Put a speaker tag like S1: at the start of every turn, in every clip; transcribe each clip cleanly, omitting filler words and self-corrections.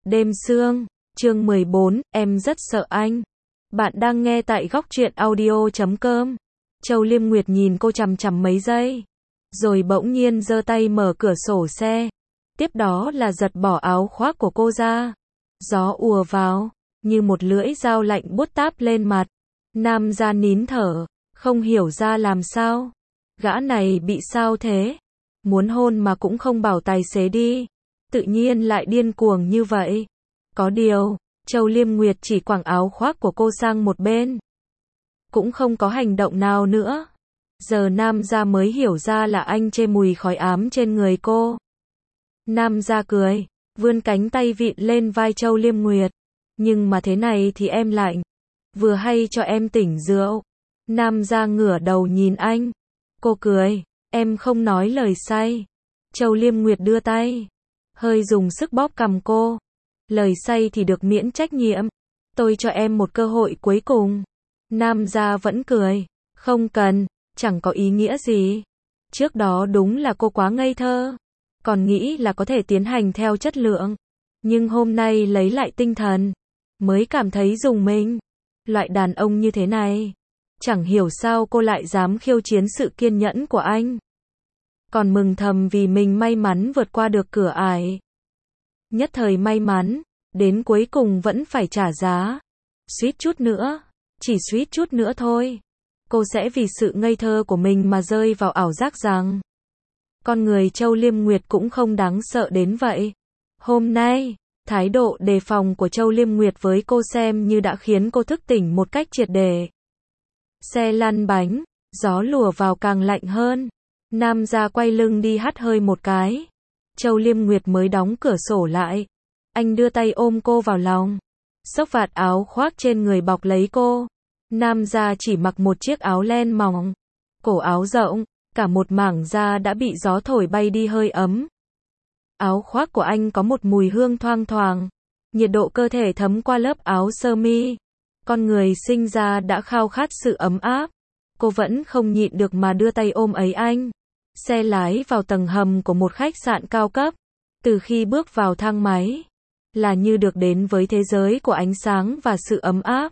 S1: Đêm sương, chương 14, em rất sợ anh. Bạn đang nghe tại góc truyện audio.com. Châu Liêm Nguyệt nhìn cô chằm chằm mấy giây, rồi bỗng nhiên giơ tay mở cửa sổ xe. Tiếp đó là giật bỏ áo khoác của cô ra. Gió ùa vào, như một lưỡi dao lạnh buốt táp lên mặt. Nam gia nín thở, không hiểu ra làm sao. Gã này bị sao thế? Muốn hôn mà cũng không bảo tài xế đi. Tự nhiên lại điên cuồng như vậy. Có điều, Châu Liêm Nguyệt chỉ quẳng áo khoác của cô sang một bên. Cũng không có hành động nào nữa. Giờ Nam gia mới hiểu ra là anh chê mùi khói ám trên người cô. Nam gia cười, vươn cánh tay vịn lên vai Châu Liêm Nguyệt. Nhưng mà thế này thì em lạnh. Vừa hay cho em tỉnh rượu. Nam gia ngửa đầu nhìn anh. Cô cười, em không nói lời say. Châu Liêm Nguyệt đưa tay, hơi dùng sức bóp cằm cô. Lời say thì được miễn trách nhiệm. Tôi cho em một cơ hội cuối cùng. Nam gia vẫn cười. Không cần, chẳng có ý nghĩa gì. Trước đó đúng là cô quá ngây thơ. Còn nghĩ là có thể tiến hành theo chất lượng. Nhưng hôm nay lấy lại tinh thần, mới cảm thấy rùng mình. Loại đàn ông như thế này, chẳng hiểu sao cô lại dám khiêu chiến sự kiên nhẫn của anh. Còn mừng thầm vì mình may mắn vượt qua được cửa ải. Nhất thời may mắn, đến cuối cùng vẫn phải trả giá. Suýt chút nữa, chỉ suýt chút nữa thôi. Cô sẽ vì sự ngây thơ của mình mà rơi vào ảo giác rằng con người Châu Liêm Nguyệt cũng không đáng sợ đến vậy. Hôm nay, thái độ đề phòng của Châu Liêm Nguyệt với cô xem như đã khiến cô thức tỉnh một cách triệt để. Xe lăn bánh, gió lùa vào càng lạnh hơn. Nam gia quay lưng đi hắt hơi một cái. Châu Liêm Nguyệt mới đóng cửa sổ lại. Anh đưa tay ôm cô vào lòng. Xốc vạt áo khoác trên người bọc lấy cô. Nam gia chỉ mặc một chiếc áo len mỏng. Cổ áo rộng, cả một mảng da đã bị gió thổi bay đi hơi ấm. Áo khoác của anh có một mùi hương thoang thoảng. Nhiệt độ cơ thể thấm qua lớp áo sơ mi. Con người sinh ra đã khao khát sự ấm áp. Cô vẫn không nhịn được mà đưa tay ôm ấy anh. Xe lái vào tầng hầm của một khách sạn cao cấp. Từ khi bước vào thang máy, là như được đến với thế giới của ánh sáng và sự ấm áp.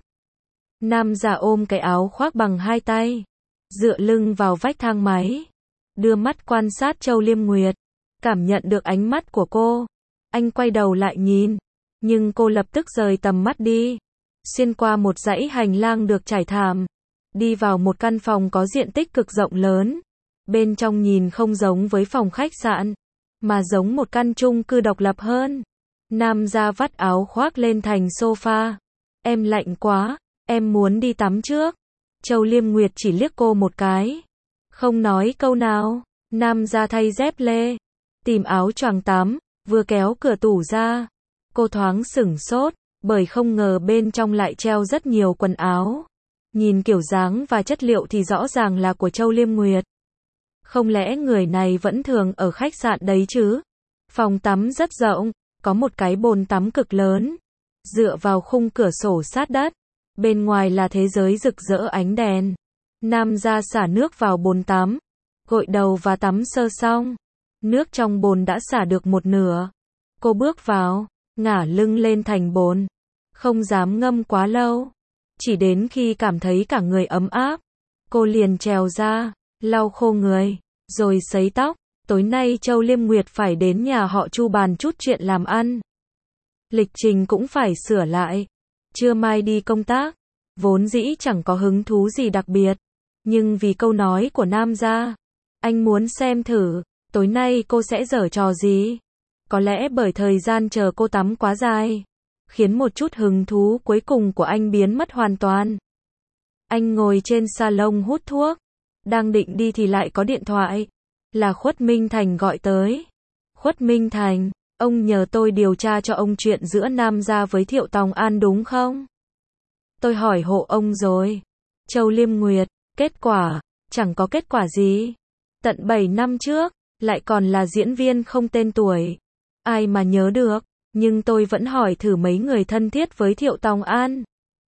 S1: Nam gia ôm cái áo khoác bằng hai tay, dựa lưng vào vách thang máy, đưa mắt quan sát Châu Liêm Nguyệt, cảm nhận được ánh mắt của cô. Anh quay đầu lại nhìn, nhưng cô lập tức rời tầm mắt đi, xuyên qua một dãy hành lang được trải thảm, đi vào một căn phòng có diện tích cực rộng lớn. Bên trong nhìn không giống với phòng khách sạn, mà giống một căn chung cư độc lập hơn. Nam gia vắt áo khoác lên thành sofa. Em lạnh quá, em muốn đi tắm trước. Châu Liêm Nguyệt chỉ liếc cô một cái, không nói câu nào. Nam gia thay dép lê, tìm áo choàng tắm, vừa kéo cửa tủ ra. Cô thoáng sửng sốt, bởi không ngờ bên trong lại treo rất nhiều quần áo. Nhìn kiểu dáng và chất liệu thì rõ ràng là của Châu Liêm Nguyệt. Không lẽ người này vẫn thường ở khách sạn đấy chứ? Phòng tắm rất rộng, có một cái bồn tắm cực lớn, dựa vào khung cửa sổ sát đất. Bên ngoài là thế giới rực rỡ ánh đèn. Nam gia xả nước vào bồn tắm, gội đầu và tắm sơ xong. Nước trong bồn đã xả được một nửa. Cô bước vào, ngả lưng lên thành bồn. Không dám ngâm quá lâu. Chỉ đến khi cảm thấy cả người ấm áp, cô liền trèo ra, lau khô người, rồi sấy tóc. Tối nay Châu Liêm Nguyệt phải đến nhà họ Chu bàn chút chuyện làm ăn. Lịch trình cũng phải sửa lại. Trưa mai đi công tác, vốn dĩ chẳng có hứng thú gì đặc biệt. Nhưng vì câu nói của Nam gia, anh muốn xem thử, tối nay cô sẽ giở trò gì. Có lẽ bởi thời gian chờ cô tắm quá dài, khiến một chút hứng thú cuối cùng của anh biến mất hoàn toàn. Anh ngồi trên salon hút thuốc, đang định đi thì lại có điện thoại. Là Khuất Minh Thành gọi tới. Khuất Minh Thành, ông nhờ tôi điều tra cho ông chuyện giữa Nam gia với Thiệu Tòng An đúng không? Tôi hỏi hộ ông rồi. Châu Liêm Nguyệt, kết quả, chẳng có kết quả gì. Tận 7 năm trước, lại còn là diễn viên không tên tuổi. Ai mà nhớ được, nhưng tôi vẫn hỏi thử mấy người thân thiết với Thiệu Tòng An.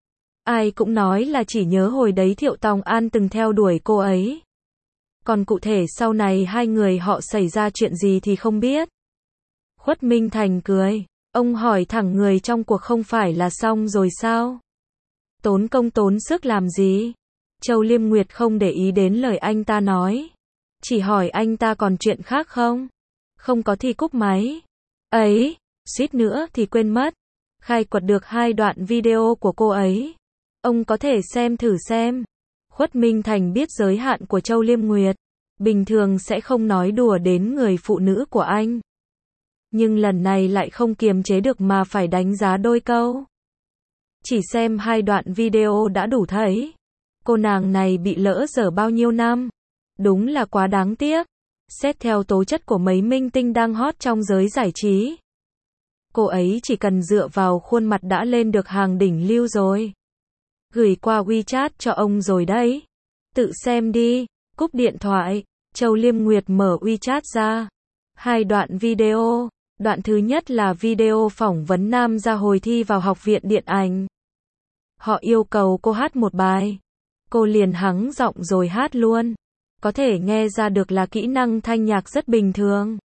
S1: Ai cũng nói là chỉ nhớ hồi đấy Thiệu Tòng An từng theo đuổi cô ấy. Còn cụ thể sau này hai người họ xảy ra chuyện gì thì không biết. Khuất Minh Thành cười. Ông hỏi thẳng người trong cuộc không phải là xong rồi sao? Tốn công tốn sức làm gì? Châu Liêm Nguyệt không để ý đến lời anh ta nói. Chỉ hỏi anh ta còn chuyện khác không? Không có thì cúp máy. Ấy, suýt nữa thì quên mất. Khai quật được 2 đoạn video của cô ấy. Ông có thể xem thử xem. Khuất Minh Thành biết giới hạn của Châu Liêm Nguyệt. Bình thường sẽ không nói đùa đến người phụ nữ của anh. Nhưng lần này lại không kiềm chế được mà phải đánh giá đôi câu. Chỉ xem 2 đoạn video đã đủ thấy. Cô nàng này bị lỡ dở bao nhiêu năm. Đúng là quá đáng tiếc. Xét theo tố chất của mấy minh tinh đang hot trong giới giải trí. Cô ấy chỉ cần dựa vào khuôn mặt đã lên được hàng đỉnh lưu rồi. Gửi qua WeChat cho ông rồi đấy. Tự xem đi. Cúp điện thoại. Châu Liêm Nguyệt mở WeChat ra. 2 đoạn video. Đoạn thứ nhất là video phỏng vấn Nam Gia hồi thi vào học viện điện ảnh. Họ yêu cầu cô hát một bài. Cô liền hắng giọng rồi hát luôn. Có thể nghe ra được là kỹ năng thanh nhạc rất bình thường.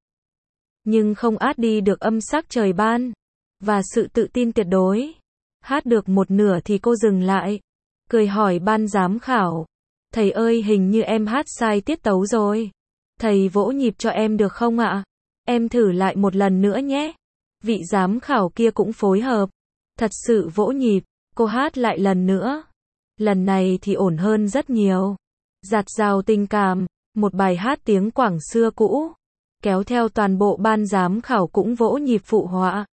S1: Nhưng không át đi được âm sắc trời ban. Và sự tự tin tuyệt đối. Hát được một nửa thì cô dừng lại. Cười hỏi ban giám khảo. Thầy ơi, hình như em hát sai tiết tấu rồi. Thầy vỗ nhịp cho em được không ạ? Em thử lại một lần nữa nhé. Vị giám khảo kia cũng phối hợp. Thật sự vỗ nhịp. Cô hát lại lần nữa. Lần này thì ổn hơn rất nhiều. Dạt dào tình cảm. Một bài hát tiếng Quảng xưa cũ. Kéo theo toàn bộ ban giám khảo cũng vỗ nhịp phụ họa.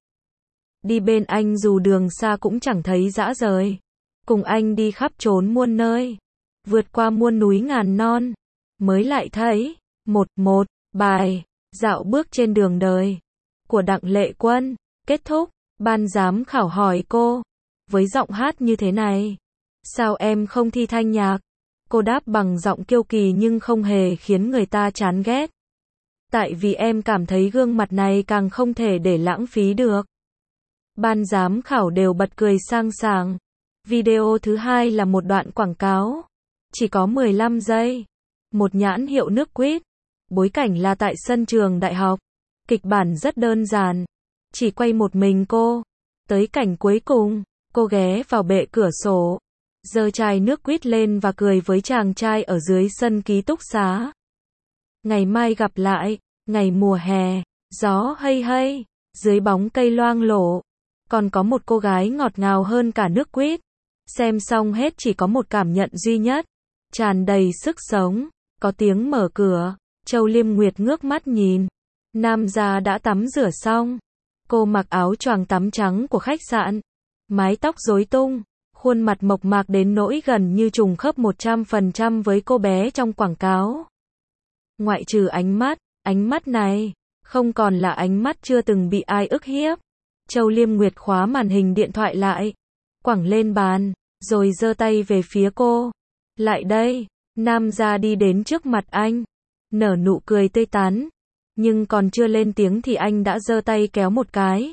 S1: Đi bên anh dù đường xa cũng chẳng thấy dã rời. Cùng anh đi khắp trốn muôn nơi. Vượt qua muôn núi ngàn non. Mới lại thấy. Một bài. Dạo bước trên đường đời. Của Đặng Lệ Quân. Kết thúc. Ban giám khảo hỏi cô. Với giọng hát như thế này. Sao em không thi thanh nhạc? Cô đáp bằng giọng kiêu kỳ nhưng không hề khiến người ta chán ghét. Tại vì em cảm thấy gương mặt này càng không thể để lãng phí được. Ban giám khảo đều bật cười sang sảng. Video thứ hai là một đoạn quảng cáo. Chỉ có 15 giây. Một nhãn hiệu nước quýt. Bối cảnh là tại sân trường đại học. Kịch bản rất đơn giản. Chỉ quay một mình cô. Tới cảnh cuối cùng, cô ghé vào bệ cửa sổ. Giơ chai nước quýt lên và cười với chàng trai ở dưới sân ký túc xá. Ngày mai gặp lại, ngày mùa hè, gió hây hây, dưới bóng cây loang lổ. Còn có một cô gái ngọt ngào hơn cả nước quýt. Xem xong hết chỉ có một cảm nhận duy nhất. Tràn đầy sức sống. Có tiếng mở cửa. Châu Liêm Nguyệt ngước mắt nhìn. Nam gia đã tắm rửa xong. Cô mặc áo choàng tắm trắng của khách sạn. Mái tóc rối tung. Khuôn mặt mộc mạc đến nỗi gần như trùng khớp 100% với cô bé trong quảng cáo. Ngoại trừ ánh mắt này, không còn là ánh mắt chưa từng bị ai ức hiếp. Châu Liêm Nguyệt khóa màn hình điện thoại lại, quẳng lên bàn, rồi giơ tay về phía cô. Lại đây, Nam gia đi đến trước mặt anh, nở nụ cười tươi tắn. Nhưng còn chưa lên tiếng thì anh đã giơ tay kéo một cái.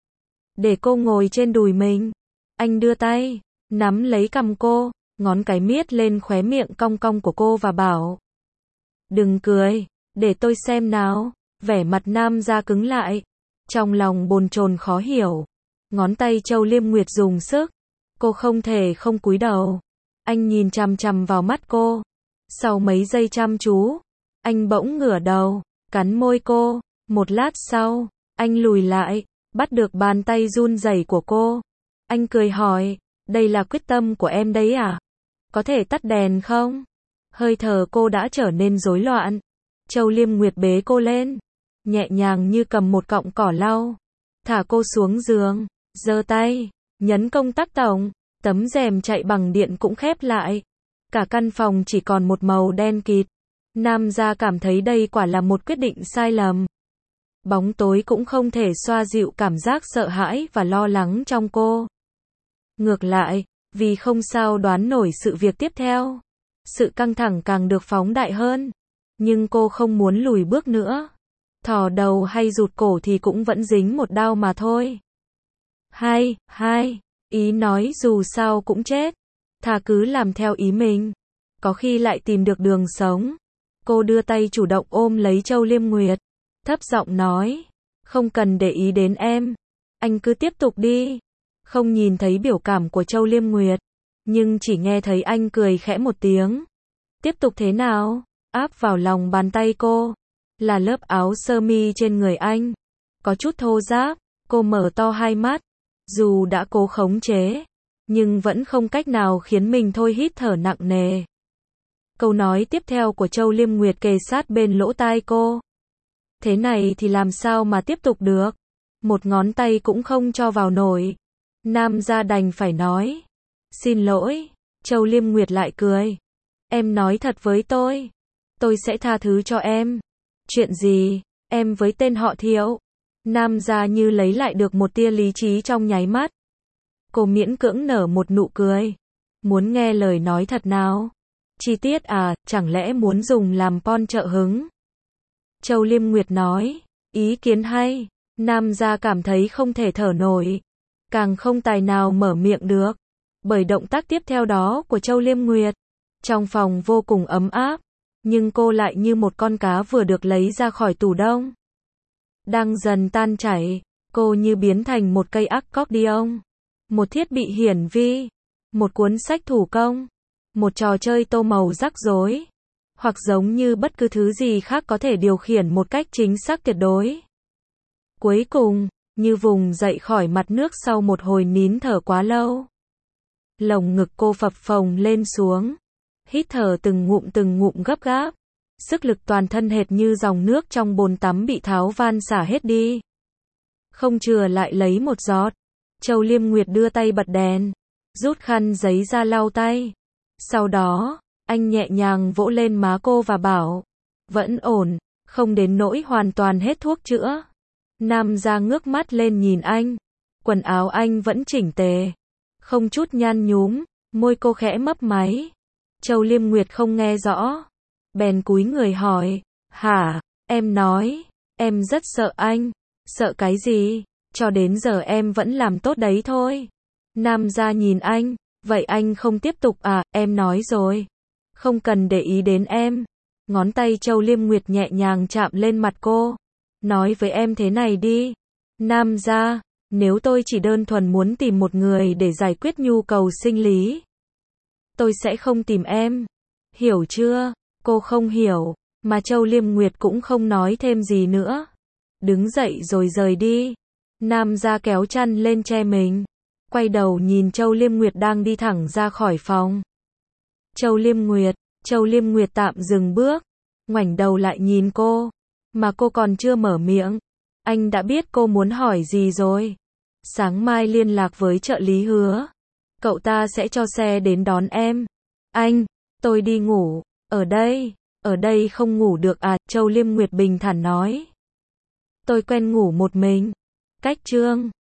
S1: Để cô ngồi trên đùi mình. Anh đưa tay, nắm lấy cằm cô, ngón cái miết lên khóe miệng cong cong của cô và bảo. Đừng cười, để tôi xem nào. Vẻ mặt Nam gia cứng lại. Trong lòng bồn chồn khó hiểu. Ngón tay Châu Liêm Nguyệt dùng sức. Cô không thể không cúi đầu. Anh nhìn chằm chằm vào mắt cô. Sau mấy giây chăm chú, anh bỗng ngửa đầu, cắn môi cô. Một lát sau, anh lùi lại, bắt được bàn tay run rẩy của cô. Anh cười hỏi, đây là quyết tâm của em đấy à? Có thể tắt đèn không? Hơi thở cô đã trở nên rối loạn. Châu Liêm Nguyệt bế cô lên, nhẹ nhàng như cầm một cọng cỏ lau. Thả cô xuống giường, giơ tay, nhấn công tắc tổng, tấm rèm chạy bằng điện cũng khép lại. Cả căn phòng chỉ còn một màu đen kịt. Nam gia cảm thấy đây quả là một quyết định sai lầm. Bóng tối cũng không thể xoa dịu cảm giác sợ hãi và lo lắng trong cô. Ngược lại, vì không sao đoán nổi sự việc tiếp theo. Sự căng thẳng càng được phóng đại hơn. Nhưng cô không muốn lùi bước nữa. Thò đầu hay rụt cổ thì cũng vẫn dính một đau mà thôi. Ý nói dù sao cũng chết. Thà cứ làm theo ý mình. Có khi lại tìm được đường sống. Cô đưa tay chủ động ôm lấy Châu Liêm Nguyệt. Thấp giọng nói. Không cần để ý đến em. anh cứ tiếp tục đi. Không nhìn thấy biểu cảm của Châu Liêm Nguyệt, nhưng chỉ nghe thấy anh cười khẽ một tiếng. Tiếp tục thế nào? Áp vào lòng bàn tay cô là lớp áo sơ mi trên người anh, có chút thô ráp. Cô mở to hai mắt, dù đã cố khống chế, nhưng vẫn không cách nào khiến mình thôi hít thở nặng nề. Câu nói tiếp theo của Châu Liêm Nguyệt kề sát bên lỗ tai cô. Thế này thì làm sao mà tiếp tục được? Một ngón tay cũng không cho vào nổi. Nam gia đành phải nói. Xin lỗi. Châu Liêm Nguyệt lại cười. Em nói thật với tôi sẽ tha thứ cho em. Chuyện gì? Em với tên họ Thiệu. Nam gia như lấy lại được một tia lý trí trong nháy mắt. Cô miễn cưỡng nở một nụ cười. Muốn nghe lời nói thật nào? Chi tiết à, chẳng lẽ muốn dùng làm pon trợ hứng? Châu Liêm Nguyệt nói. Ý kiến hay. Nam gia cảm thấy không thể thở nổi, càng không tài nào mở miệng được, bởi động tác tiếp theo đó của Châu Liêm Nguyệt. Trong phòng vô cùng ấm áp, nhưng cô lại như một con cá vừa được lấy ra khỏi tủ đông. Đang dần tan chảy, cô như biến thành một cây accordion, một thiết bị hiển vi, một cuốn sách thủ công, một trò chơi tô màu rắc rối, hoặc giống như bất cứ thứ gì khác có thể điều khiển một cách chính xác tuyệt đối. Cuối cùng, như vùng dậy khỏi mặt nước sau một hồi nín thở quá lâu. Lồng ngực cô phập phồng lên xuống, hít thở từng ngụm gấp gáp. Sức lực toàn thân hệt như dòng nước trong bồn tắm bị tháo van xả hết đi. Không chừa lại lấy một giọt. Châu Liêm Nguyệt đưa tay bật đèn, rút khăn giấy ra lau tay. Sau đó, anh nhẹ nhàng vỗ lên má cô và bảo, vẫn ổn, không đến nỗi hoàn toàn hết thuốc chữa. Nam gia ngước mắt lên nhìn anh. Quần áo anh vẫn chỉnh tề, không chút nhăn nhúm, môi cô khẽ mấp máy. Châu Liêm Nguyệt không nghe rõ, bèn cúi người hỏi, hả, em nói, em rất sợ anh. Sợ cái gì? Cho đến giờ em vẫn làm tốt đấy thôi. Nam gia nhìn anh, vậy anh không tiếp tục à? Em nói rồi, không cần để ý đến em. Ngón tay Châu Liêm Nguyệt nhẹ nhàng chạm lên mặt cô. Nói với em thế này đi, Nam gia, nếu tôi chỉ đơn thuần muốn tìm một người để giải quyết nhu cầu sinh lý, tôi sẽ không tìm em. Hiểu chưa? Cô không hiểu, mà Châu Liêm Nguyệt cũng không nói thêm gì nữa. Đứng dậy rồi rời đi. Nam gia kéo chăn lên che mình, quay đầu nhìn Châu Liêm Nguyệt đang đi thẳng ra khỏi phòng. Châu Liêm Nguyệt tạm dừng bước, ngoảnh đầu lại nhìn cô, mà cô còn chưa mở miệng, anh đã biết cô muốn hỏi gì rồi. Sáng mai liên lạc với trợ lý Hứa, cậu ta sẽ cho xe đến đón em. Anh, tôi đi ngủ, ở đây không ngủ được à? Châu Liêm Nguyệt bình thản nói. Tôi quen ngủ một mình. Cách chương